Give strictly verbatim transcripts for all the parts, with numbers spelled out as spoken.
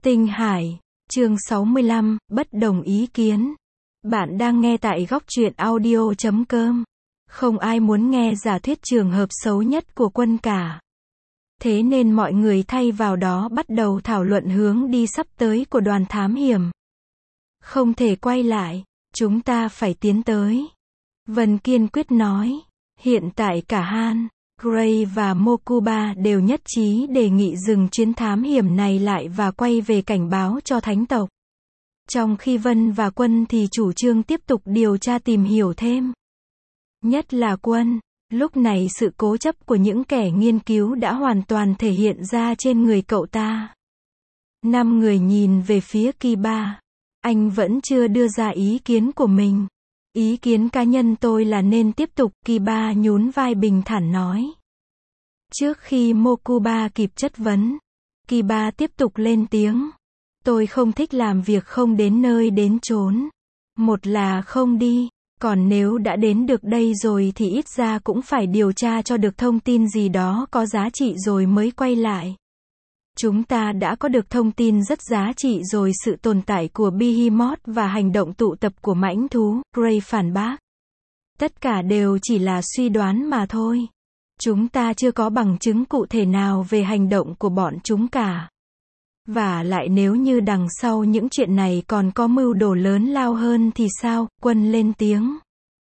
Tinh Hải, chương sáu mươi lăm, bất đồng ý kiến. Bạn đang nghe tại góc truyện audio chấm com. Không ai muốn nghe giả thuyết trường hợp xấu nhất của Quân cả. Thế nên mọi người thay vào đó bắt đầu thảo luận hướng đi sắp tới của đoàn thám hiểm. Không thể quay lại, chúng ta phải tiến tới. Vân kiên quyết nói. Hiện tại cả Han, Gray và Mokuba đều nhất trí đề nghị dừng chuyến thám hiểm này lại và quay về cảnh báo cho thánh tộc. Trong khi Vân và Quân thì chủ trương tiếp tục điều tra tìm hiểu thêm. Nhất là Quân, lúc này sự cố chấp của những kẻ nghiên cứu đã hoàn toàn thể hiện ra trên người cậu ta. Năm người nhìn về phía Kiba. Anh vẫn chưa đưa ra ý kiến của mình. Ý kiến cá nhân tôi là nên tiếp tục, Kiba nhún vai bình thản nói. Trước khi Mokuba kịp chất vấn, Kiba tiếp tục lên tiếng. Tôi không thích làm việc không đến nơi đến chốn. Một là không đi, còn nếu đã đến được đây rồi thì ít ra cũng phải điều tra cho được thông tin gì đó có giá trị rồi mới quay lại. Chúng ta đã có được thông tin rất giá trị rồi, sự tồn tại của Behemoth và hành động tụ tập của mãnh thú, Gray phản bác. Tất cả đều chỉ là suy đoán mà thôi. Chúng ta chưa có bằng chứng cụ thể nào về hành động của bọn chúng cả. Và lại nếu như đằng sau những chuyện này còn có mưu đồ lớn lao hơn thì sao? Quân lên tiếng.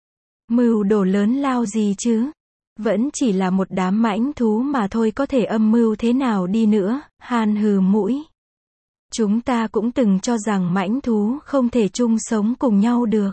Mưu đồ lớn lao gì chứ? Vẫn chỉ là một đám mãnh thú mà thôi, có thể âm mưu thế nào đi nữa, Han hừ mũi. Chúng ta cũng từng cho rằng mãnh thú không thể chung sống cùng nhau được.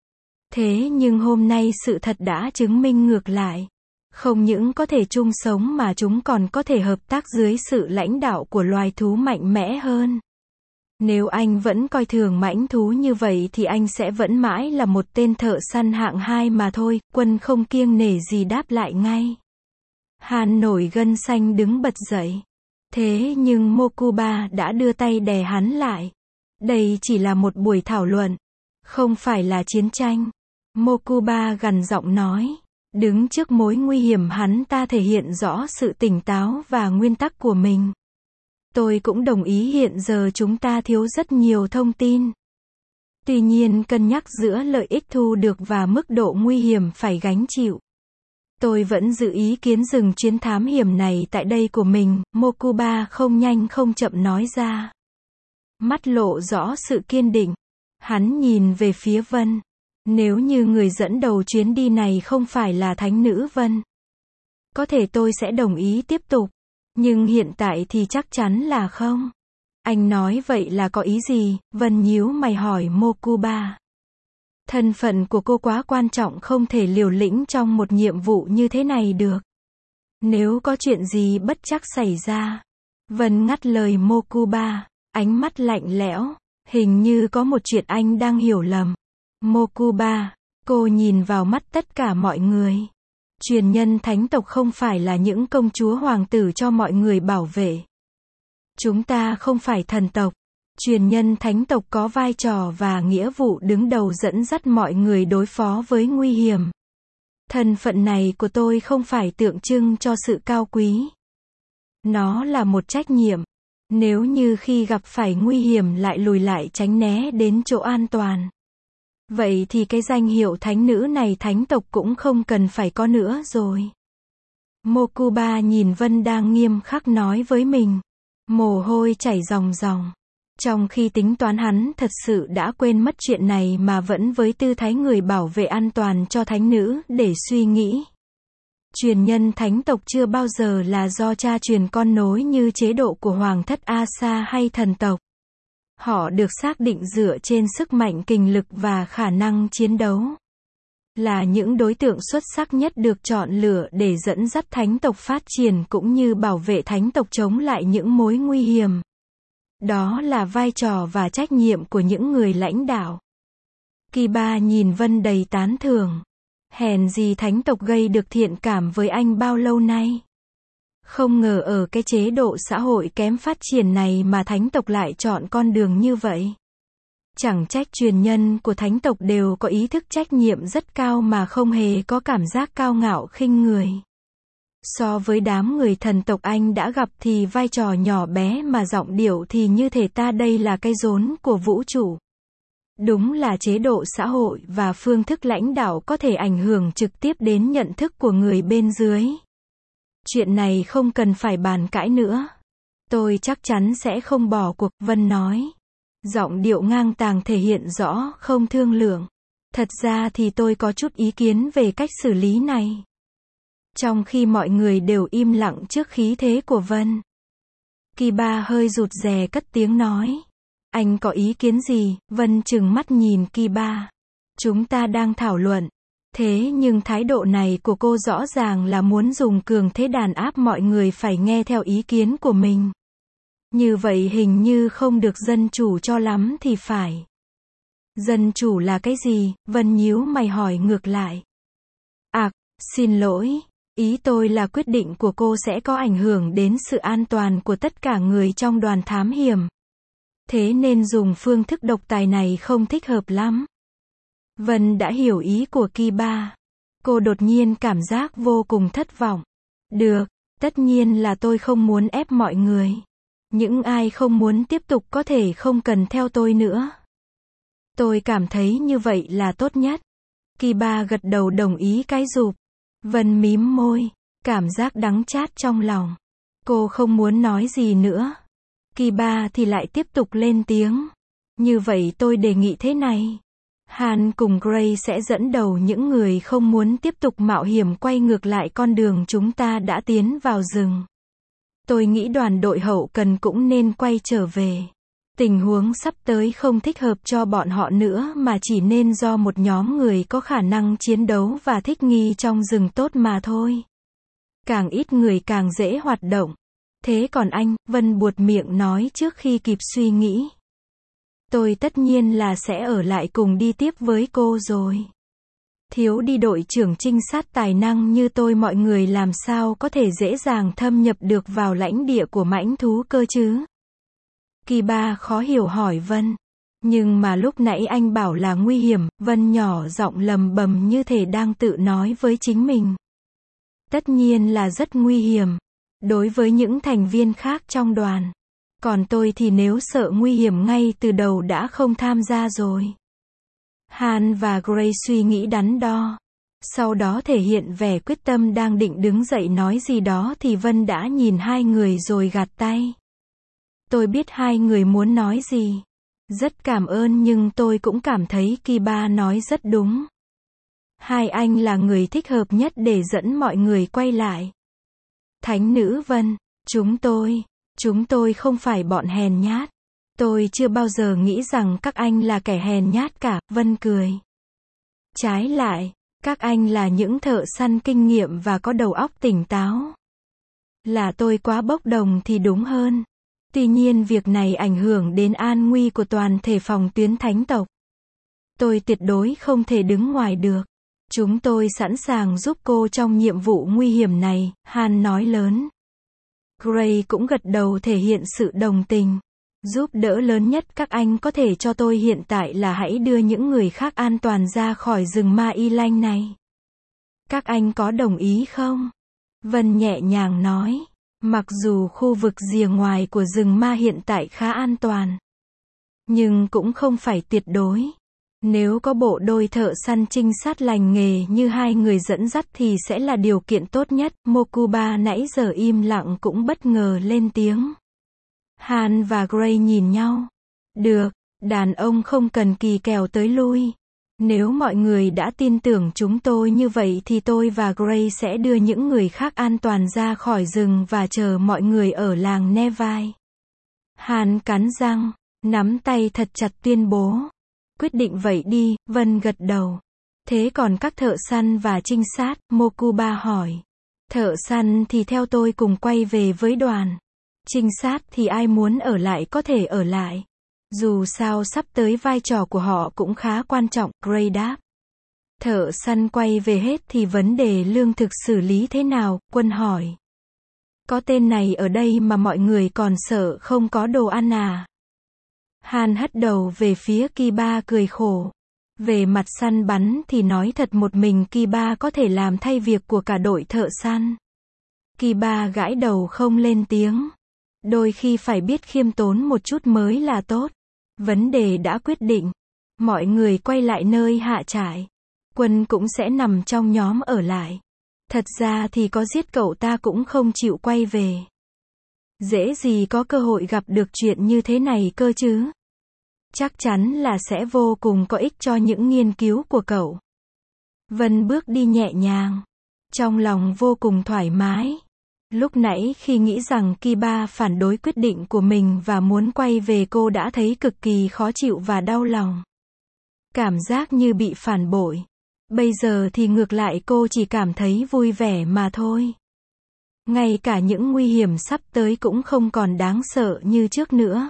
Thế nhưng hôm nay sự thật đã chứng minh ngược lại. Không những có thể chung sống mà chúng còn có thể hợp tác dưới sự lãnh đạo của loài thú mạnh mẽ hơn. Nếu anh vẫn coi thường mãnh thú như vậy thì anh sẽ vẫn mãi là một tên thợ săn hạng hai mà thôi. Quân không kiêng nể gì đáp lại ngay. Han nổi gân xanh đứng bật dậy. Thế nhưng Mokuba đã đưa tay đè hắn lại. Đây chỉ là một buổi thảo luận, không phải là chiến tranh. Mokuba gằn giọng nói. Đứng trước mối nguy hiểm hắn ta thể hiện rõ sự tỉnh táo và nguyên tắc của mình. Tôi cũng đồng ý hiện giờ chúng ta thiếu rất nhiều thông tin. Tuy nhiên cân nhắc giữa lợi ích thu được và mức độ nguy hiểm phải gánh chịu. Tôi vẫn giữ ý kiến dừng chuyến thám hiểm này tại đây của mình, Mokuba không nhanh không chậm nói ra. Mắt lộ rõ sự kiên định. Hắn nhìn về phía Vân. Nếu như người dẫn đầu chuyến đi này không phải là thánh nữ Vân, có thể tôi sẽ đồng ý tiếp tục. Nhưng hiện tại thì chắc chắn là không. Anh nói vậy là có ý gì? Vân nhíu mày hỏi Mokuba. Thân phận của cô quá quan trọng, không thể liều lĩnh trong một nhiệm vụ như thế này được. Nếu có chuyện gì bất trắc xảy ra. Vân ngắt lời Mokuba, ánh mắt lạnh lẽo. Hình như có một chuyện anh đang hiểu lầm. Mokuba, cô nhìn vào mắt tất cả mọi người. Truyền nhân thánh tộc không phải là những công chúa hoàng tử cho mọi người bảo vệ. Chúng ta không phải thần tộc. Truyền nhân thánh tộc có vai trò và nghĩa vụ đứng đầu dẫn dắt mọi người đối phó với nguy hiểm. Thân phận này của tôi không phải tượng trưng cho sự cao quý. Nó là một trách nhiệm. Nếu như khi gặp phải nguy hiểm lại lùi lại tránh né đến chỗ an toàn, vậy thì cái danh hiệu thánh nữ này thánh tộc cũng không cần phải có nữa rồi. Mokuba nhìn Vân đang nghiêm khắc nói với mình. Mồ hôi chảy ròng ròng. Trong khi tính toán hắn thật sự đã quên mất chuyện này mà vẫn với tư thái người bảo vệ an toàn cho thánh nữ để suy nghĩ. Truyền nhân thánh tộc chưa bao giờ là do cha truyền con nối như chế độ của hoàng thất Asa hay thần tộc. Họ được xác định dựa trên sức mạnh kình lực và khả năng chiến đấu. Là những đối tượng xuất sắc nhất được chọn lựa để dẫn dắt thánh tộc phát triển cũng như bảo vệ thánh tộc chống lại những mối nguy hiểm. Đó là vai trò và trách nhiệm của những người lãnh đạo. Kiba nhìn Vân đầy tán thưởng. Hèn gì thánh tộc gây được thiện cảm với anh bao lâu nay. Không ngờ ở cái chế độ xã hội kém phát triển này mà thánh tộc lại chọn con đường như vậy. Chẳng trách truyền nhân của thánh tộc đều có ý thức trách nhiệm rất cao mà không hề có cảm giác cao ngạo khinh người. So với đám người thần tộc anh đã gặp thì vai trò nhỏ bé mà giọng điệu thì như thể ta đây là cái rốn của vũ trụ. Đúng là chế độ xã hội và phương thức lãnh đạo có thể ảnh hưởng trực tiếp đến nhận thức của người bên dưới. Chuyện này không cần phải bàn cãi nữa. Tôi chắc chắn sẽ không bỏ cuộc, Vân nói. Giọng điệu ngang tàng thể hiện rõ không thương lượng. Thật ra thì tôi có chút ý kiến về cách xử lý này. Trong khi mọi người đều im lặng trước khí thế của Vân, Kiba hơi rụt rè cất tiếng nói. Anh có ý kiến gì? Vân trừng mắt nhìn Kiba. Chúng ta đang thảo luận. Thế nhưng thái độ này của cô rõ ràng là muốn dùng cường thế đàn áp mọi người phải nghe theo ý kiến của mình. Như vậy hình như không được dân chủ cho lắm thì phải. Dân chủ là cái gì? Vân nhíu mày hỏi ngược lại. À, xin lỗi. Ý tôi là quyết định của cô sẽ có ảnh hưởng đến sự an toàn của tất cả người trong đoàn thám hiểm. Thế nên dùng phương thức độc tài này không thích hợp lắm. Vân đã hiểu ý của Kiba. Cô đột nhiên cảm giác vô cùng thất vọng. Được, tất nhiên là tôi không muốn ép mọi người. Những ai không muốn tiếp tục có thể không cần theo tôi nữa. Tôi cảm thấy như vậy là tốt nhất. Kiba gật đầu đồng ý cái rụp. Vân mím môi, cảm giác đắng chát trong lòng. Cô không muốn nói gì nữa. Kiba thì lại tiếp tục lên tiếng. Như vậy tôi đề nghị thế này. Han cùng Gray sẽ dẫn đầu những người không muốn tiếp tục mạo hiểm quay ngược lại con đường chúng ta đã tiến vào rừng. Tôi nghĩ đoàn đội hậu cần cũng nên quay trở về. Tình huống sắp tới không thích hợp cho bọn họ nữa mà chỉ nên do một nhóm người có khả năng chiến đấu và thích nghi trong rừng tốt mà thôi. Càng ít người càng dễ hoạt động. Thế còn anh, Vân buột miệng nói trước khi kịp suy nghĩ. Tôi tất nhiên là sẽ ở lại cùng đi tiếp với cô rồi. Thiếu đi đội trưởng trinh sát tài năng như tôi mọi người làm sao có thể dễ dàng thâm nhập được vào lãnh địa của mãnh thú cơ chứ? Kiba khó hiểu hỏi Vân. Nhưng mà lúc nãy anh bảo là nguy hiểm, Vân nhỏ giọng lầm bầm như thể đang tự nói với chính mình. Tất nhiên là rất nguy hiểm. Đối với những thành viên khác trong đoàn. Còn tôi thì nếu sợ nguy hiểm ngay từ đầu đã không tham gia rồi. Han và Gray suy nghĩ đắn đo. Sau đó thể hiện vẻ quyết tâm đang định đứng dậy nói gì đó thì Vân đã nhìn hai người rồi gạt tay. Tôi biết hai người muốn nói gì. Rất cảm ơn nhưng tôi cũng cảm thấy Kiba nói rất đúng. Hai anh là người thích hợp nhất để dẫn mọi người quay lại. Thánh nữ Vân, chúng tôi, chúng tôi không phải bọn hèn nhát. Tôi chưa bao giờ nghĩ rằng các anh là kẻ hèn nhát cả, Vân cười. Trái lại, các anh là những thợ săn kinh nghiệm và có đầu óc tỉnh táo. Là tôi quá bốc đồng thì đúng hơn. Tuy nhiên việc này ảnh hưởng đến an nguy của toàn thể phòng tuyến thánh tộc. Tôi tuyệt đối không thể đứng ngoài được. Chúng tôi sẵn sàng giúp cô trong nhiệm vụ nguy hiểm này, Han nói lớn. Gray cũng gật đầu thể hiện sự đồng tình. Giúp đỡ lớn nhất các anh có thể cho tôi hiện tại là hãy đưa những người khác an toàn ra khỏi rừng Ma Y Lanh này. Các anh có đồng ý không? Vân nhẹ nhàng nói. Mặc dù khu vực rìa ngoài của rừng ma hiện tại khá an toàn. Nhưng cũng không phải tuyệt đối. Nếu có bộ đôi thợ săn trinh sát lành nghề như hai người dẫn dắt thì sẽ là điều kiện tốt nhất. Mokuba nãy giờ im lặng cũng bất ngờ lên tiếng. Han và Gray nhìn nhau. Được, đàn ông không cần kỳ kèo tới lui. Nếu mọi người đã tin tưởng chúng tôi như vậy thì tôi và Gray sẽ đưa những người khác an toàn ra khỏi rừng và chờ mọi người ở làng Nevai. Han cắn răng, nắm tay thật chặt tuyên bố. Quyết định vậy đi, Vân gật đầu. Thế còn các thợ săn và trinh sát, Mokuba hỏi. Thợ săn thì theo tôi cùng quay về với đoàn. Trinh sát thì ai muốn ở lại có thể ở lại. Dù sao sắp tới vai trò của họ cũng khá quan trọng, Gray đáp. Thợ săn quay về hết thì vấn đề lương thực xử lý thế nào, Quân hỏi. Có tên này ở đây mà mọi người còn sợ không có đồ ăn à? Han hất đầu về phía Kiba cười khổ. Về mặt săn bắn thì nói thật một mình Kiba có thể làm thay việc của cả đội thợ săn. Kiba gãi đầu không lên tiếng. Đôi khi phải biết khiêm tốn một chút mới là tốt. Vấn đề đã quyết định. Mọi người quay lại nơi hạ trại. Quân cũng sẽ nằm trong nhóm ở lại. Thật ra thì có giết cậu ta cũng không chịu quay về. Dễ gì có cơ hội gặp được chuyện như thế này cơ chứ. Chắc chắn là sẽ vô cùng có ích cho những nghiên cứu của cậu. Vân bước đi nhẹ nhàng. Trong lòng vô cùng thoải mái. Lúc nãy khi nghĩ rằng Kiba phản đối quyết định của mình và muốn quay về, cô đã thấy cực kỳ khó chịu và đau lòng. Cảm giác như bị phản bội. Bây giờ thì ngược lại, cô chỉ cảm thấy vui vẻ mà thôi. Ngay cả những nguy hiểm sắp tới cũng không còn đáng sợ như trước nữa.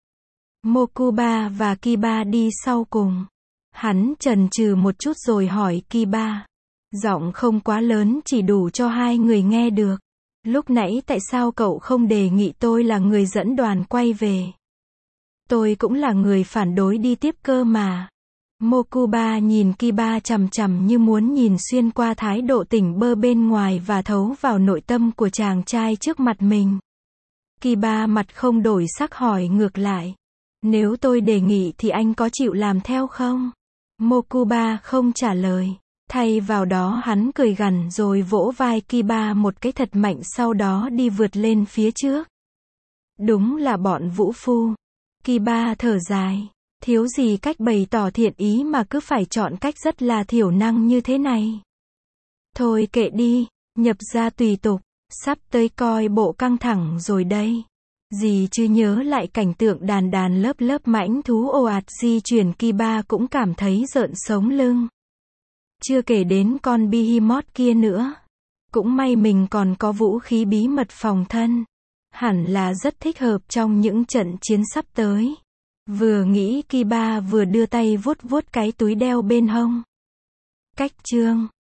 Mokuba và Kiba đi sau cùng. Hắn chần chừ một chút rồi hỏi Kiba. Giọng không quá lớn, chỉ đủ cho hai người nghe được. Lúc nãy tại sao cậu không đề nghị tôi là người dẫn đoàn quay về? Tôi cũng là người phản đối đi tiếp cơ mà. Mokuba nhìn Kiba chằm chằm như muốn nhìn xuyên qua thái độ tỉnh bơ bên ngoài và thấu vào nội tâm của chàng trai trước mặt mình. Kiba mặt không đổi sắc hỏi ngược lại. Nếu tôi đề nghị thì anh có chịu làm theo không? Mokuba không trả lời. Thay vào đó hắn cười gằn rồi vỗ vai Kiba một cái thật mạnh, sau đó đi vượt lên phía trước. Đúng là bọn vũ phu. Kiba thở dài. Thiếu gì cách bày tỏ thiện ý mà cứ phải chọn cách rất là thiểu năng như thế này. Thôi kệ đi, nhập ra tùy tục, sắp tới coi bộ căng thẳng rồi đây. Dì chứ nhớ lại cảnh tượng đàn đàn lớp lớp mãnh thú ồ ạt di chuyển, Kiba cũng cảm thấy rợn sống lưng. Chưa kể đến con Behemoth kia nữa. Cũng may mình còn có vũ khí bí mật phòng thân. Hẳn là rất thích hợp trong những trận chiến sắp tới. Vừa nghĩ, Kiba vừa đưa tay vuốt vuốt cái túi đeo bên hông. Cách chương